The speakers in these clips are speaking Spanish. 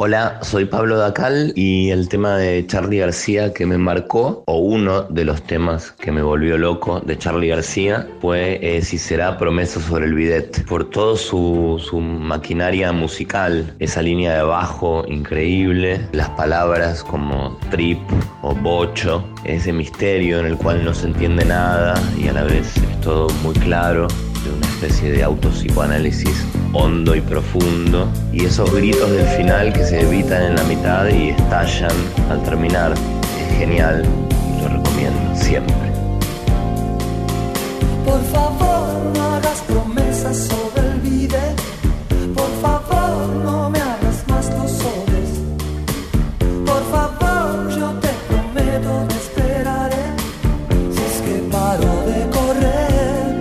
Hola, soy Pablo Dacal y el tema de Charly García que me marcó, o uno de los temas que me volvió loco de Charly García, fue Si será promesa sobre el bidet. Por todo su maquinaria musical, esa línea de bajo increíble, las palabras como trip o bocho, ese misterio en el cual no se entiende nada y a la vez es todo muy claro, de una especie de autopsicoanálisis hondo y profundo, y esos gritos del final que se evitan en la mitad y estallan al terminar. Es genial y lo recomiendo siempre. Por favor, no hagas promesas sobre el bidet. Por favor, no me hagas más tus soles. Por favor, yo te prometo te esperaré si es que paro de correr.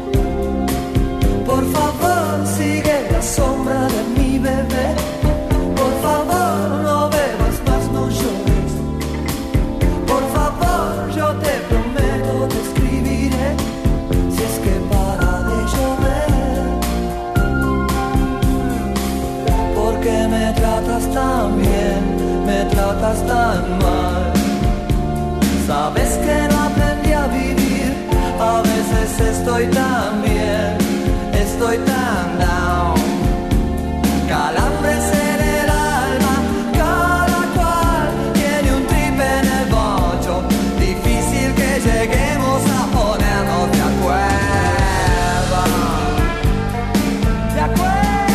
Por favor, sigue la sombra de mi bebé. Por favor, no bebas más, no llores. Por favor, yo te prometo te escribiré si es que para de llover. Porque me tratas tan bien, me tratas tan mal. Sabes que no aprendí a vivir. A veces estoy tan bien, estoy tan down. Calambres en el alma, cada cual tiene un trip en el bocho. Difícil que lleguemos a ponernos de acuerdo. De acuerdo.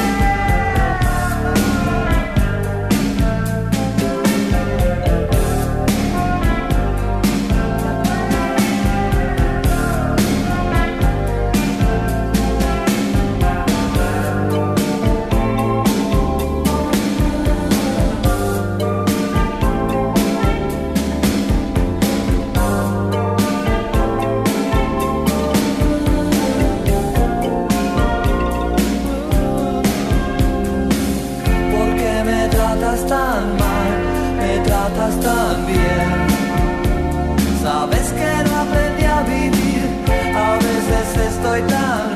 Porque me tratas tan mal, me tratas tan bien. Sabes que no aprendí a vivir, a veces estoy tan